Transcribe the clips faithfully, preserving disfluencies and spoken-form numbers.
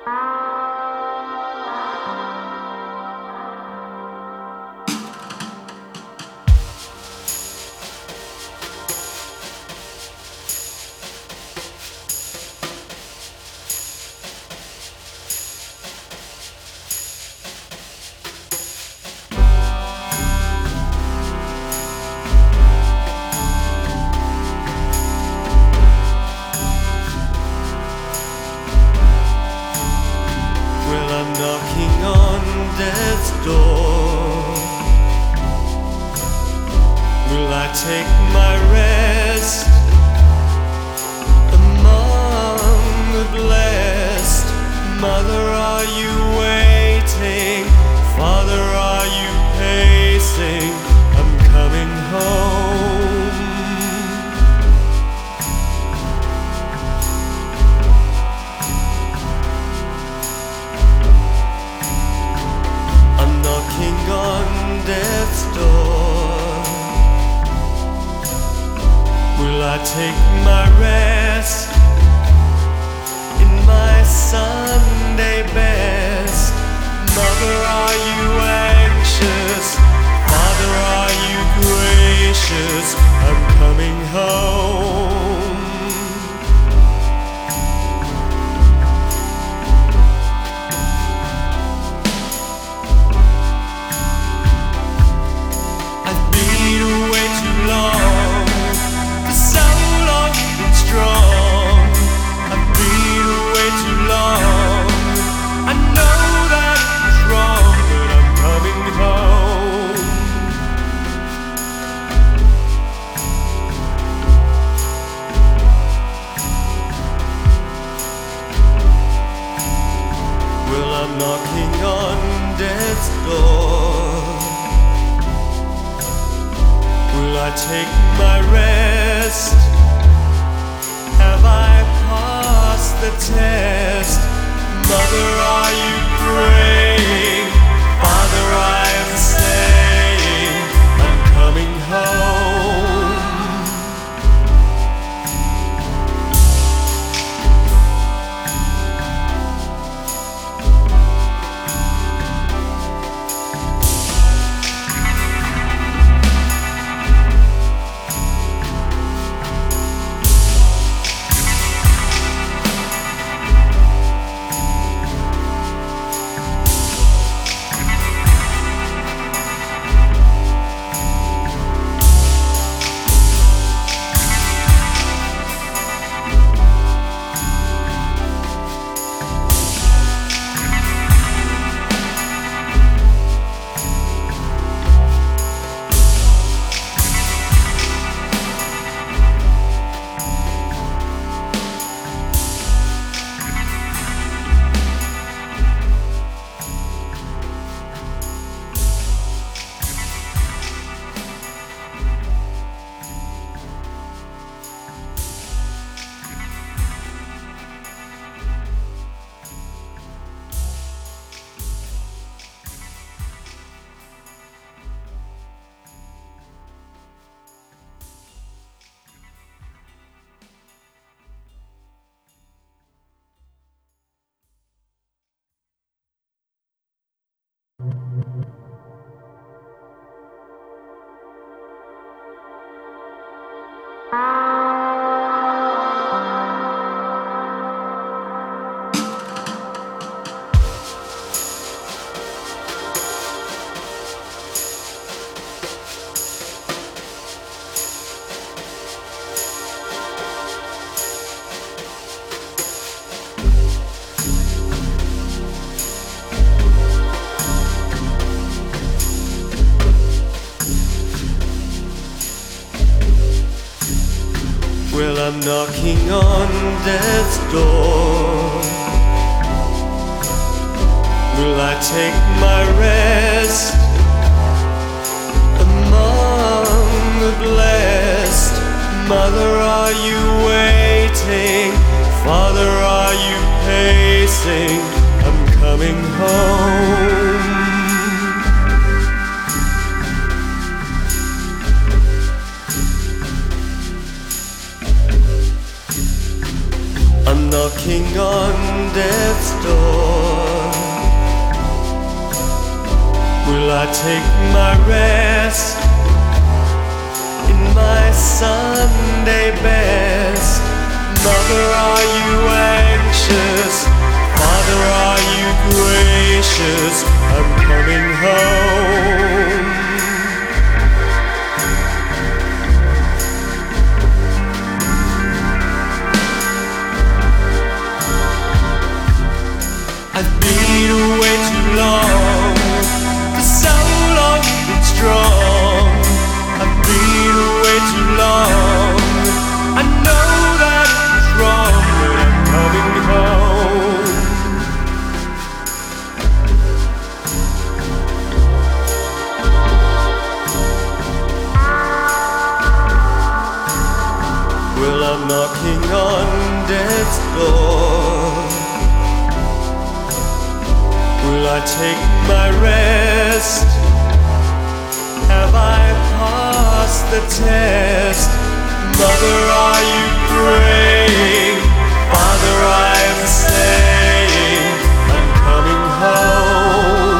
death's door. Will I take my rest among the blessed? Mother, are you waiting? Father, are you pacing? I'm coming home. Knocking on death's door. Will I take my rest in my Sunday best? Mother, are you anxious? Father, are you gracious? I'm coming home. Knocking on death's door. Will I take my rest? Have I passed the test? Mother, are you praying? Father, I'm saying I'm coming home. Well, I'm knocking on death's door. Will I take my rest among the blessed? Mother, are you waiting? Father, are you pacing? I'm coming home. I'm knocking on death's door. Will I take my rest in my Sunday best? Mother, are you anxious? Father, are you gracious? I'm coming home. I've been away too long, for so long and strong. I've been away too long. I know that it's wrong, but I'm coming home. Well, I'm knocking on death's door. Will I take my rest? Have I passed the test? Mother, are you praying? Father, I'm saying I'm coming home.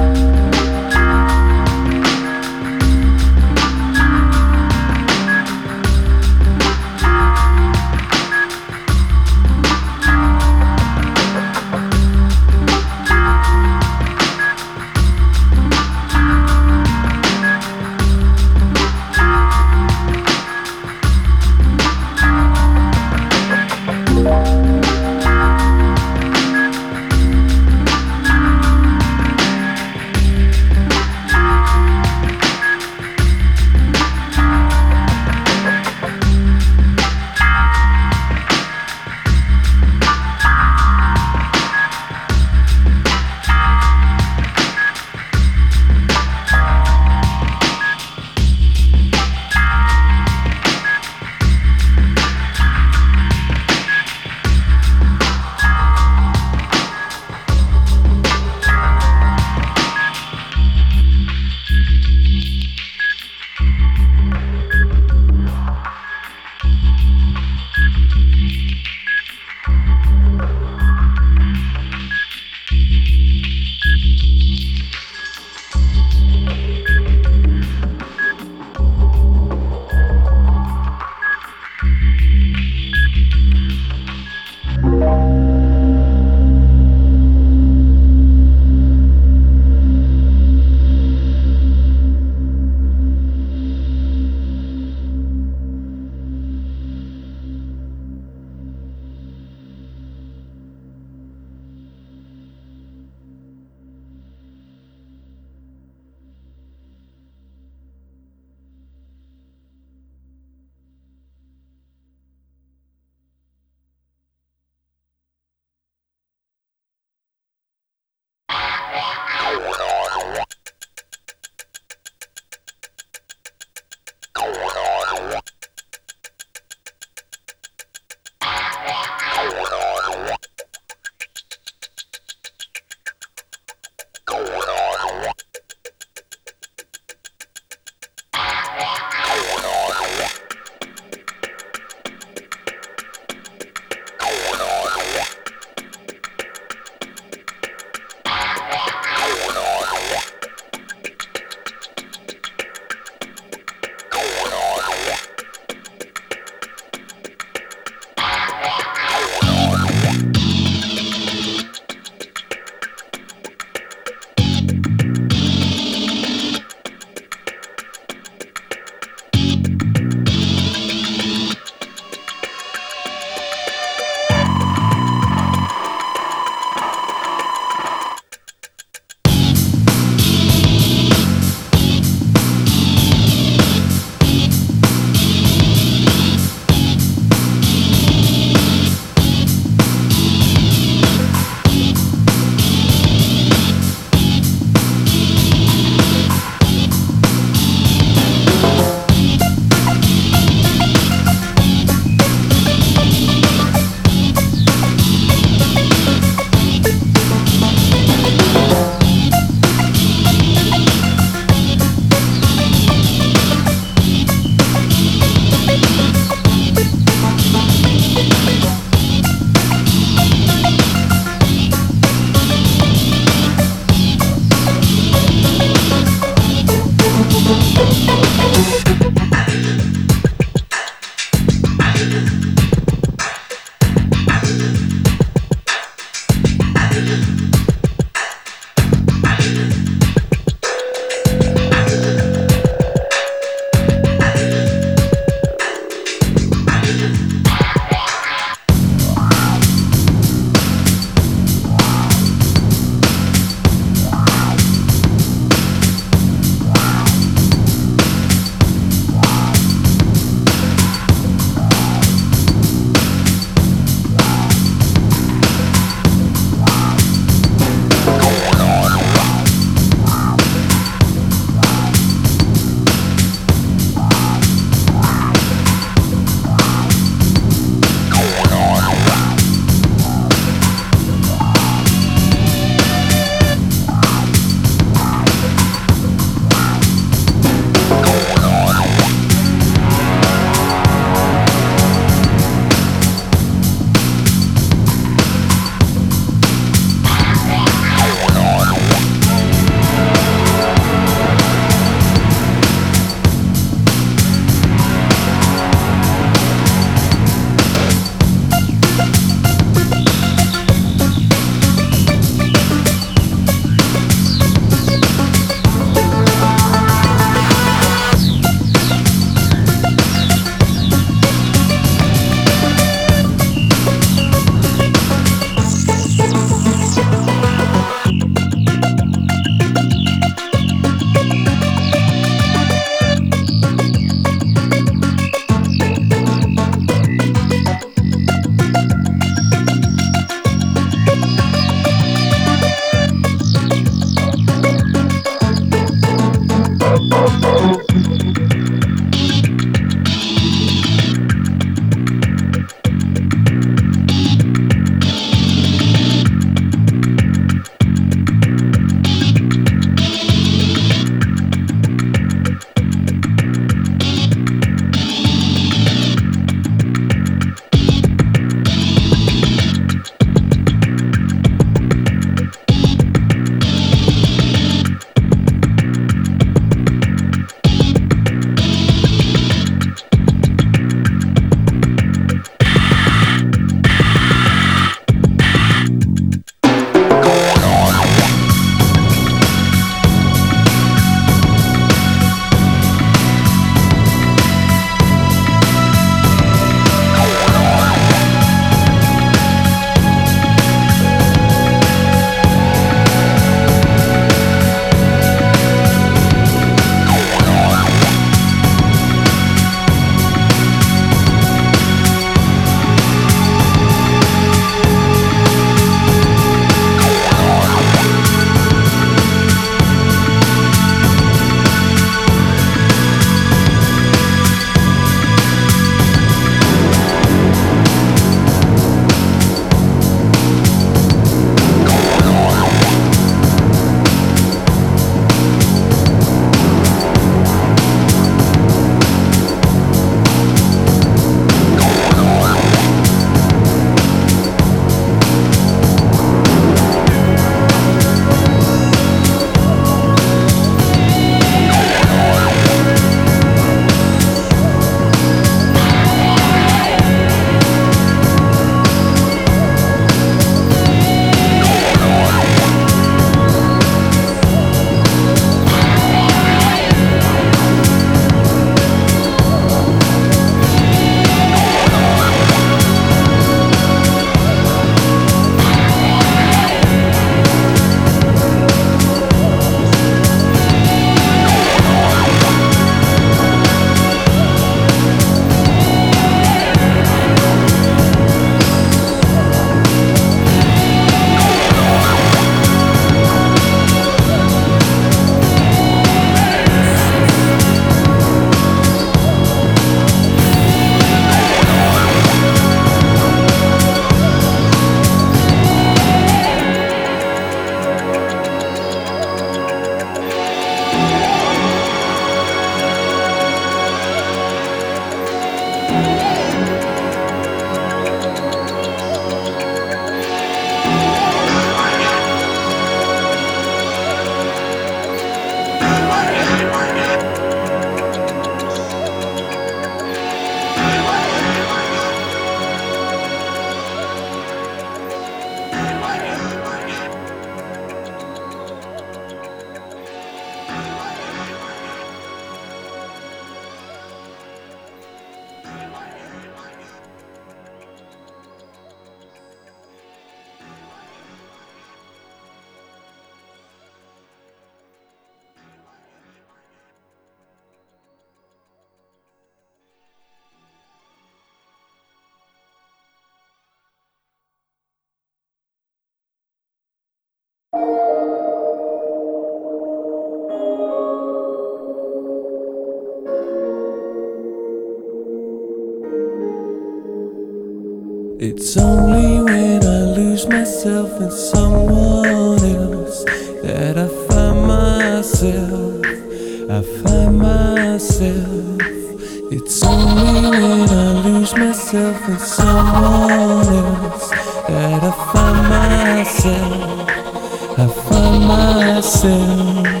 It's only when I lose myself in someone else that I find myself, I find myself. It's only when I lose myself in someone else that I find myself, I find myself.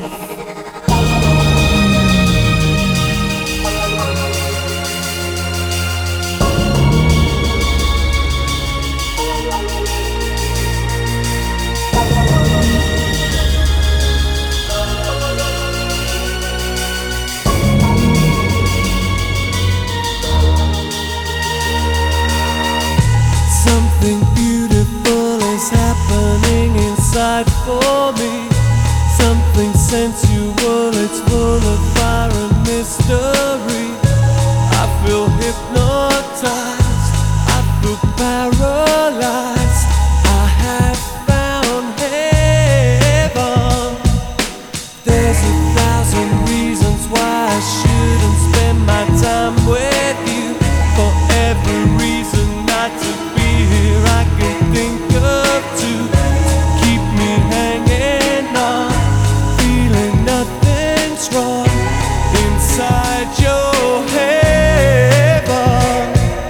Something beautiful is happening inside for me. Something sensual, it's full of fire and mystery. I feel hypnotized, I feel paralyzed. I have found heaven. There's a thousand reasons why I shouldn't spend my time with you. For every reason not to be here I can think of to keep me hanging on, feeling nothing's wrong inside your heaven.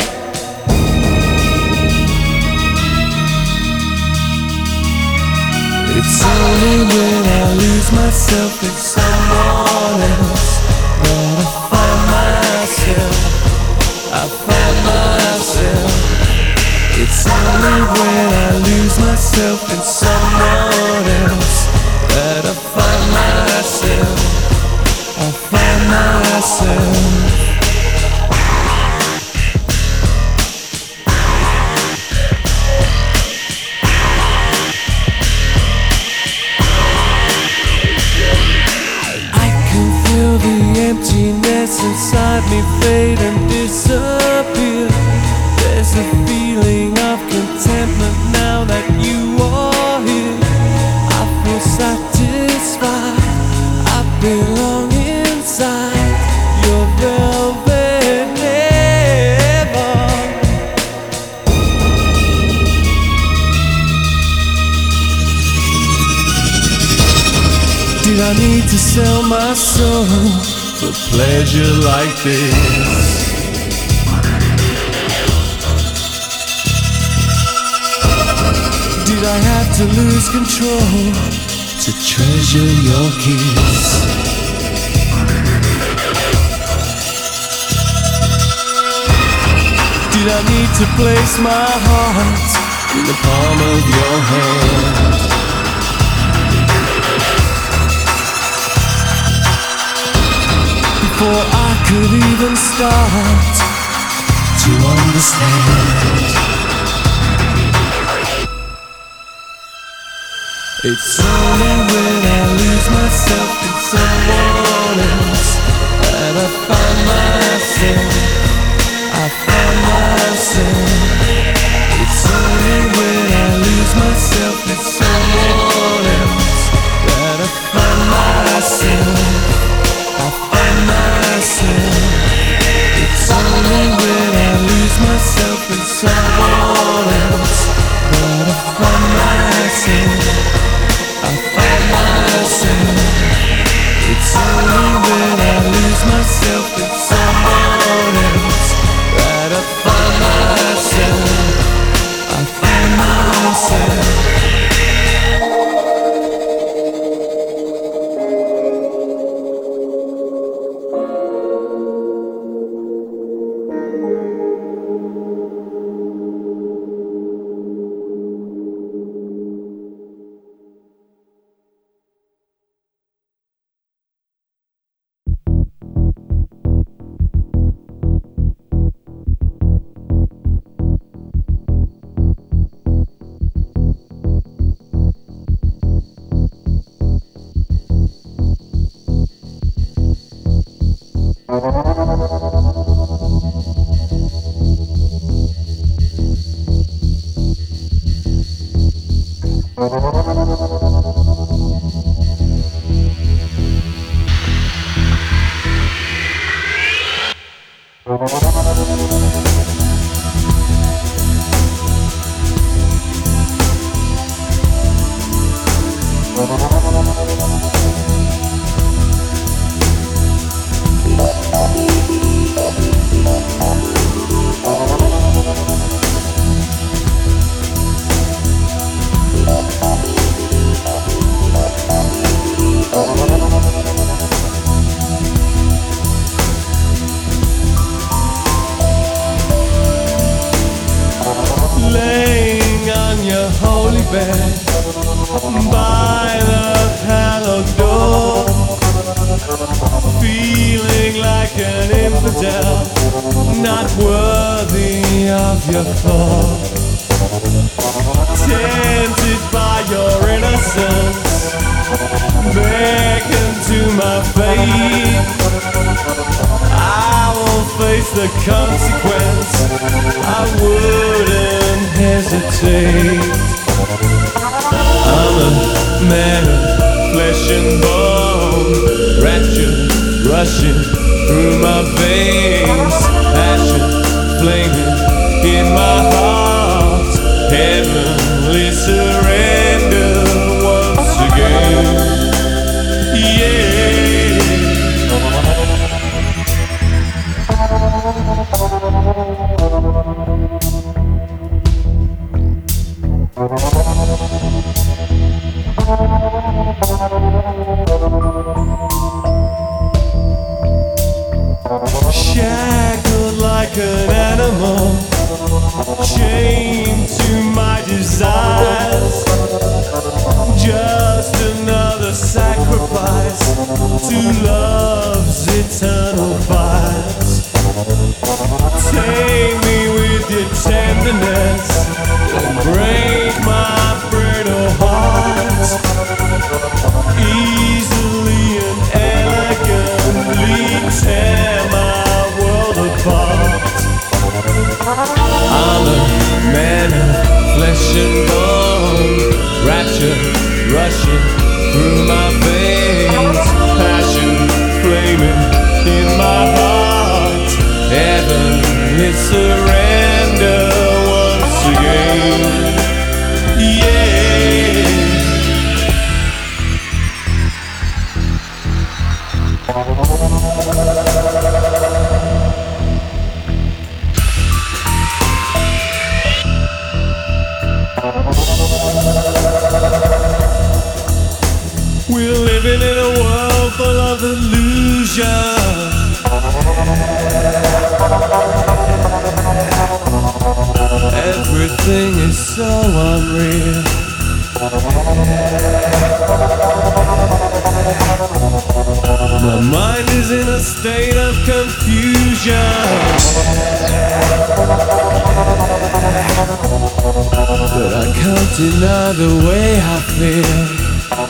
It's only when I lose myself in someone else that I find myself, I find myself. It's only when I lose myself in someone else that I find myself, I find myself. I can feel the emptiness inside me fade and disappear. There's a feeling of contentment now that you are here. I feel satisfied, I belong inside your velvet heaven. Did I need to sell my soul for pleasure like this? Did I have to lose control to treasure your kiss? Did I need to place my heart in the palm of your hand? Before I could even start to understand. It's only when I lose myself in someone else that I find myself, I find myself. It's only when I lose myself in someone else that I find myself, I find myself. It's only when I lose myself in someone else that I find myself, I find myself. It's only when I lose myself in someone else that I find myself, I find myself. Thank you. Laying on your holy bed by the hallowed door, feeling like an infidel, not worthy of your thought. Tempted by your innocence, beckon to my fate. I will face the consequence, I wouldn't hesitate. I'm a man of flesh and bone, rapture rushing through my veins, passion flaming in my heart, heavenly surrender once again. Yeah. Shackled like an animal, chained to my desires, just another sacrifice to love's eternal fires. Take me with your tenderness and break my brittle heart, easily and elegantly tear my world apart. I'm a man of flesh and bone, rapture rushing through my veins, passion flaming in my heart, heavenly surrender once again. Yeah. We're living in a world full of illusion. Everything is so unreal. My mind is in a state of confusion, but I can't deny the way I feel.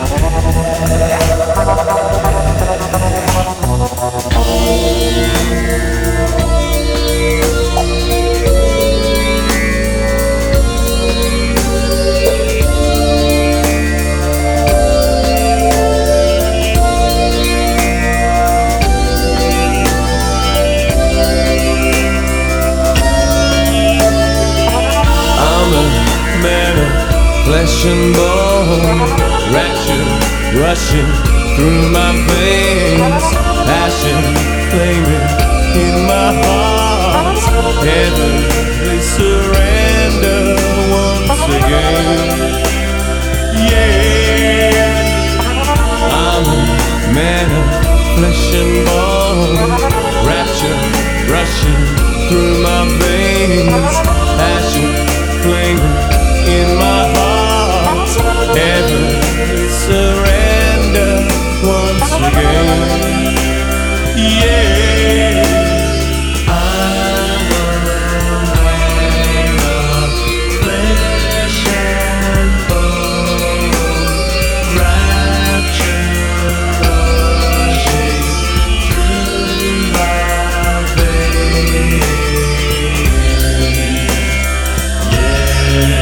Flesh and bone, rapture rushing through my veins, passion flaming in my heart, heavenly surrender once again. Yeah, I'm a man of flesh and bone, rapture rushing through my veins, passion flaming in my heart, heavenly surrender once again. Yeah, I'm a man of flesh and bone, rapture rushing through my veins. Yeah.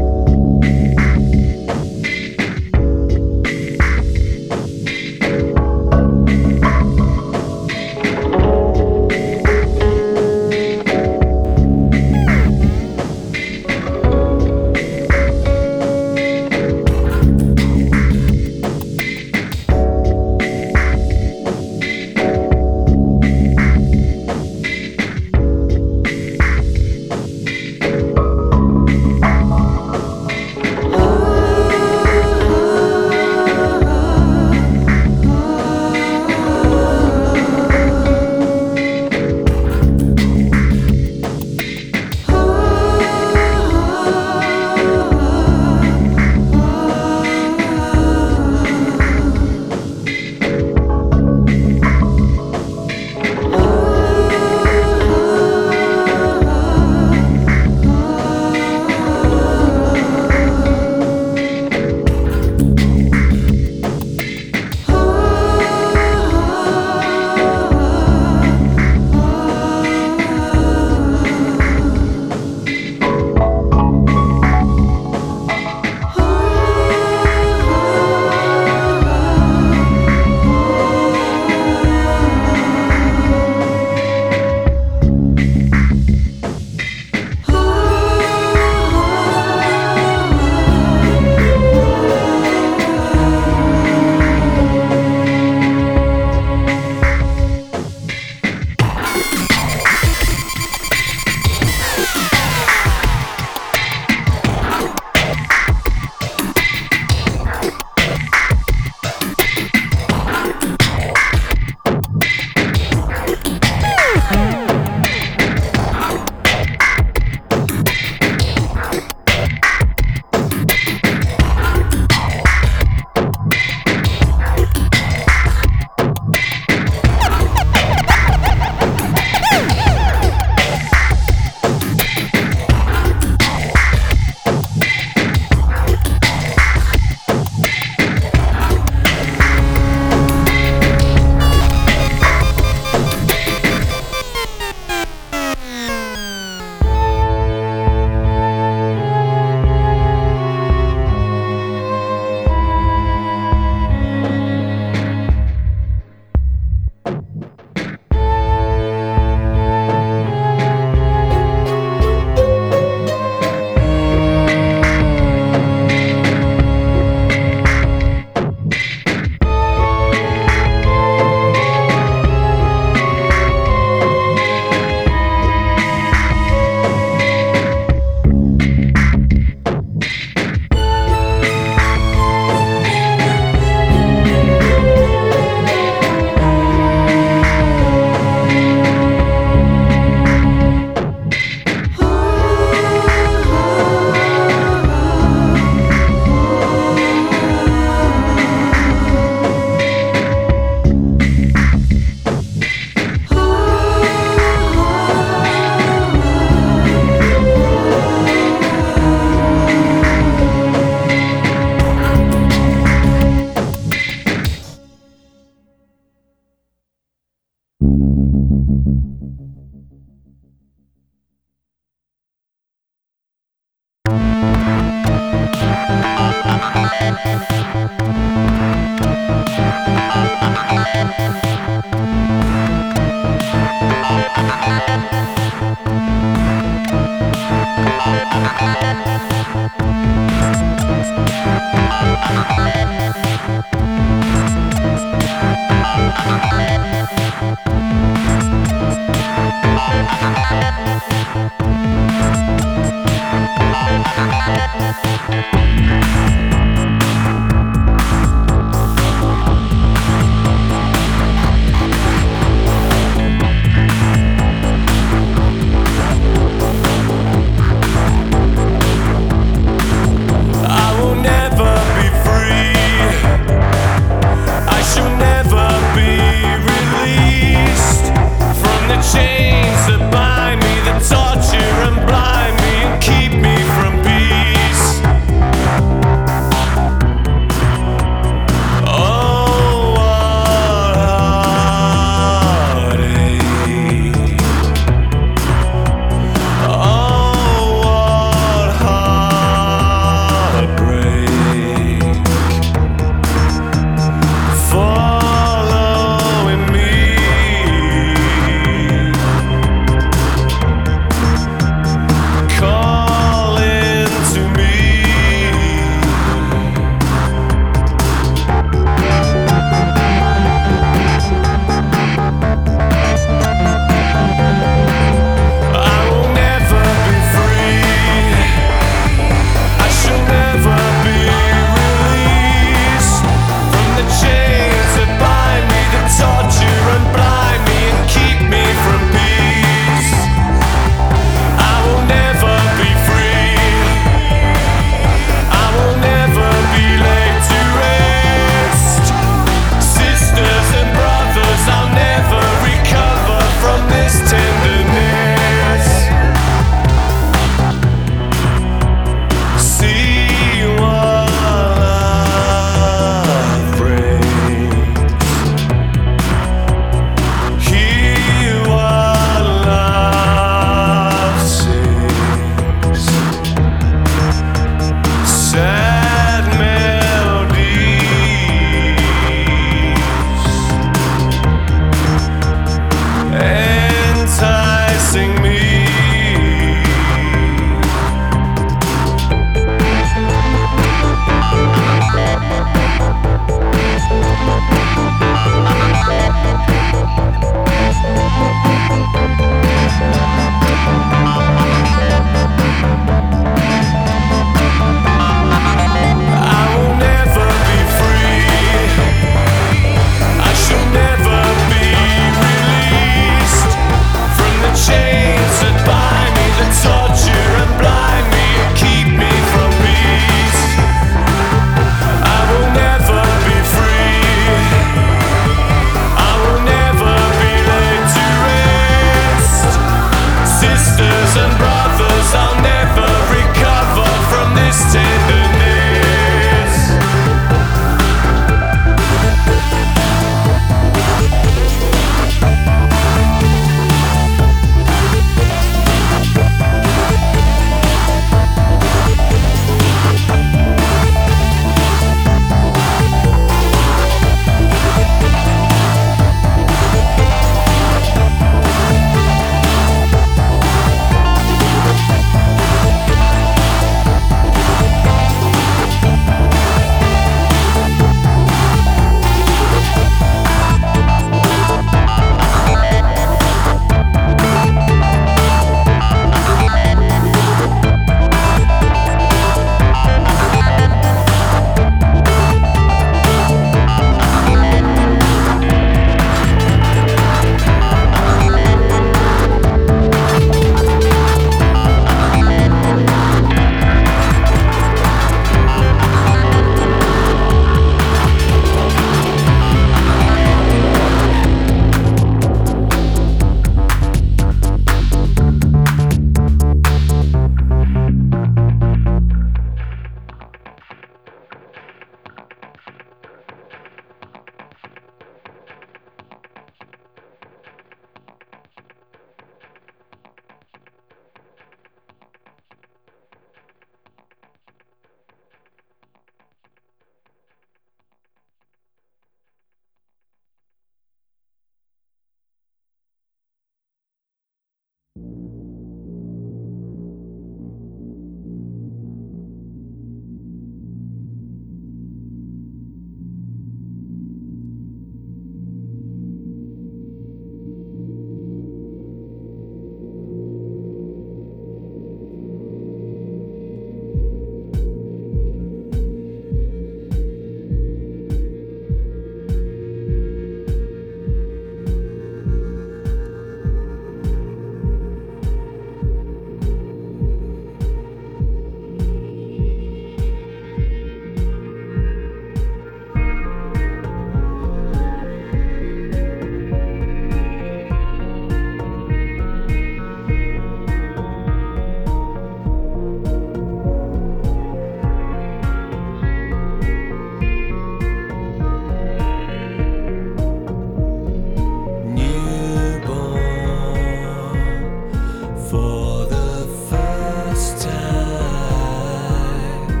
For the first time,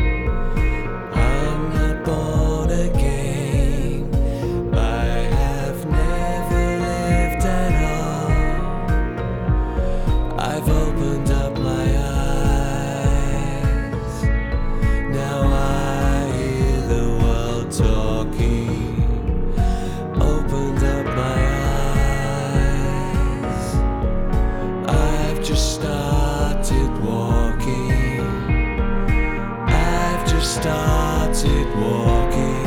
I'm not born again. I have never lived at all. I've opened up my eyes. Now I hear the world talking. Opened up my eyes. I've just started walking. I've just started walking.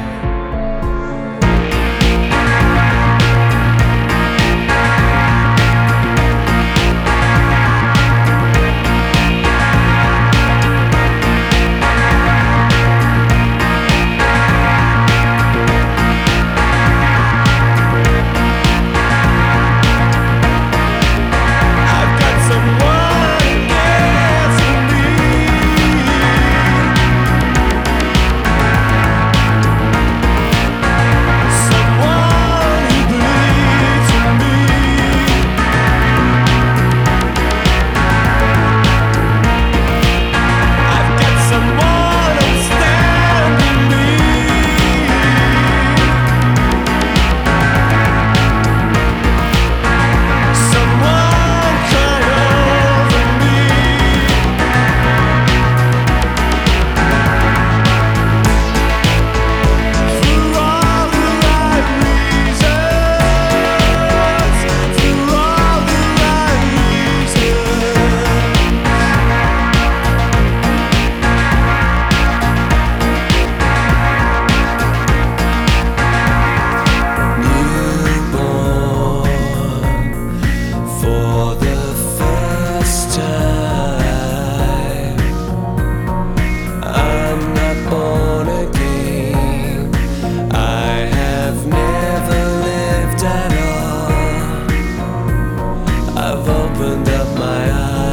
Opened up my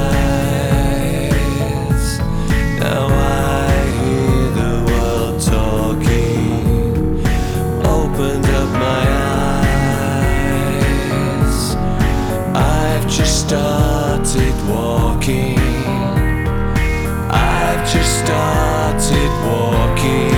eyes. Now I hear the world talking. Opened up my eyes. I've just started walking. I've just started walking.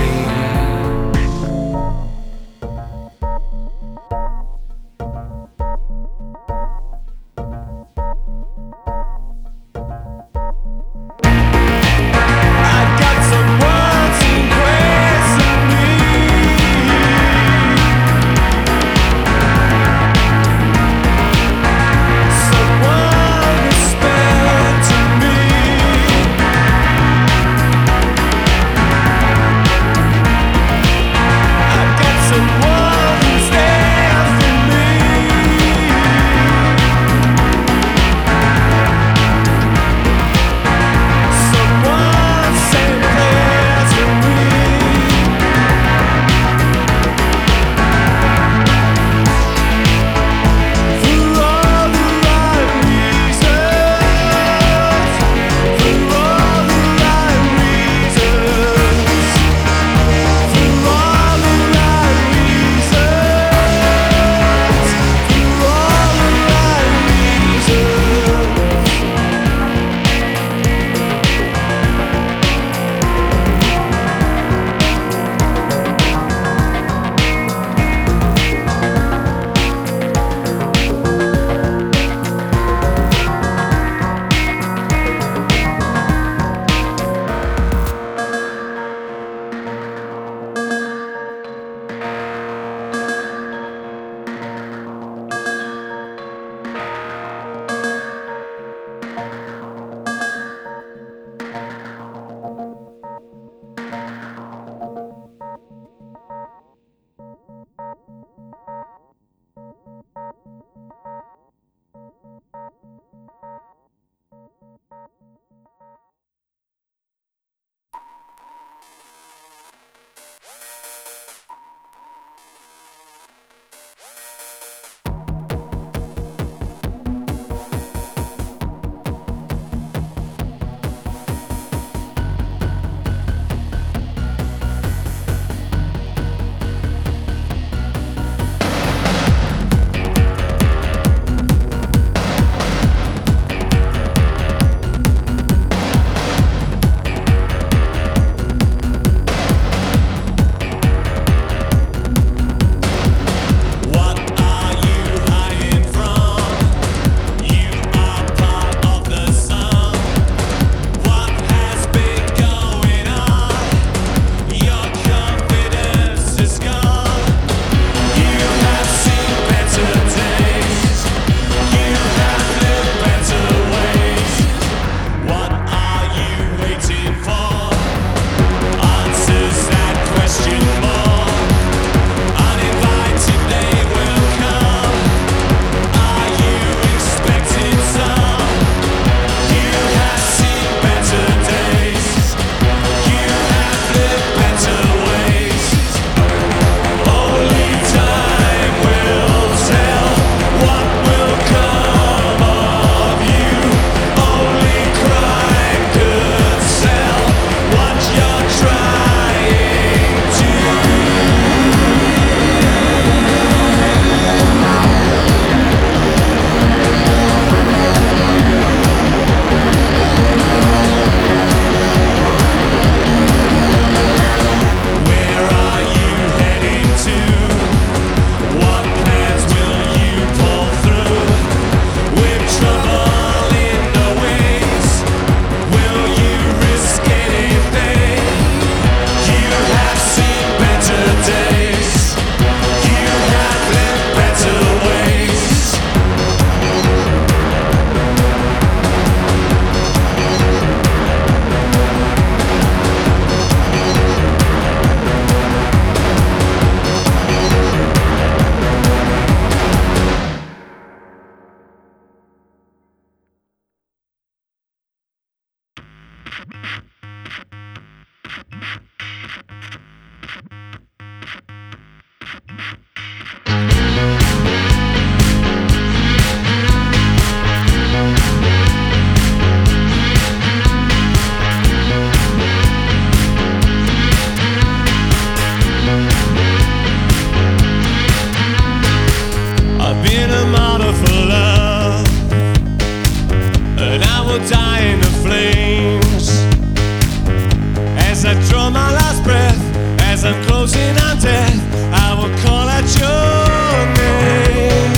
I've been a martyr for love, and I will die in the flames as I draw my last breath. As I'm closing on death, I will call out your name.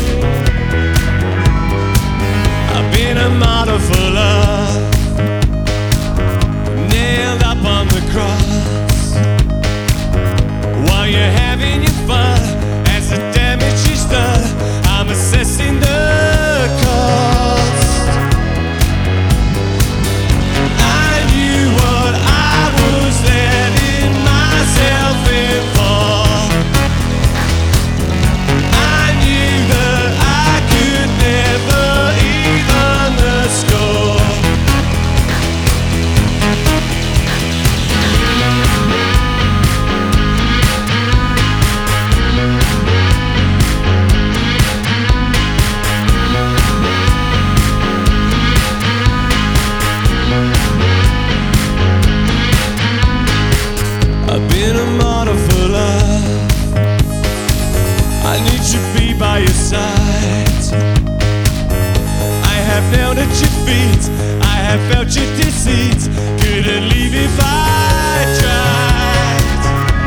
I've been a martyr for love, nailed up on the cross, while you're having your fun. As the damage is done, I'm assessing the cost. I knew what I was letting myself in for. I knew that I could never even the score. I've been a martyr for love. I need to be by your side. I have knelt at your feet, I have felt your deceit. Couldn't leave if I tried.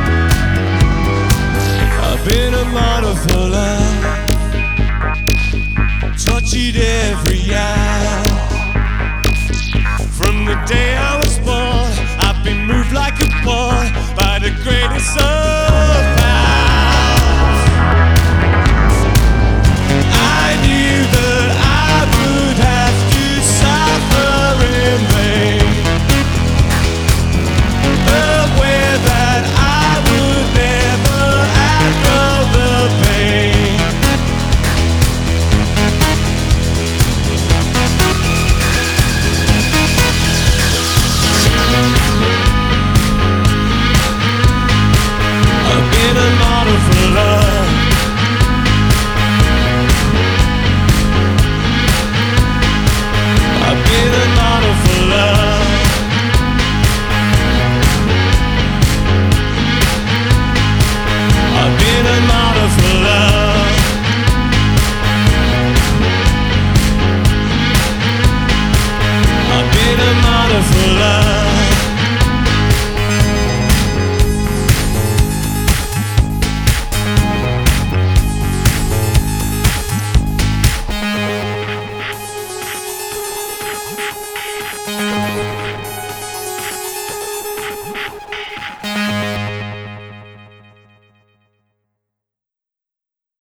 I've been a martyr for love, tortured every hour. From the day I was born, I've been moved like a pawn by the greatest of powers. I knew that I would have to suffer in vain, aware that I would never outgrow the pain. I've been a martyr for love. I've been a martyr for love. I've been a martyr for love. I've been a martyr for love. Thank you.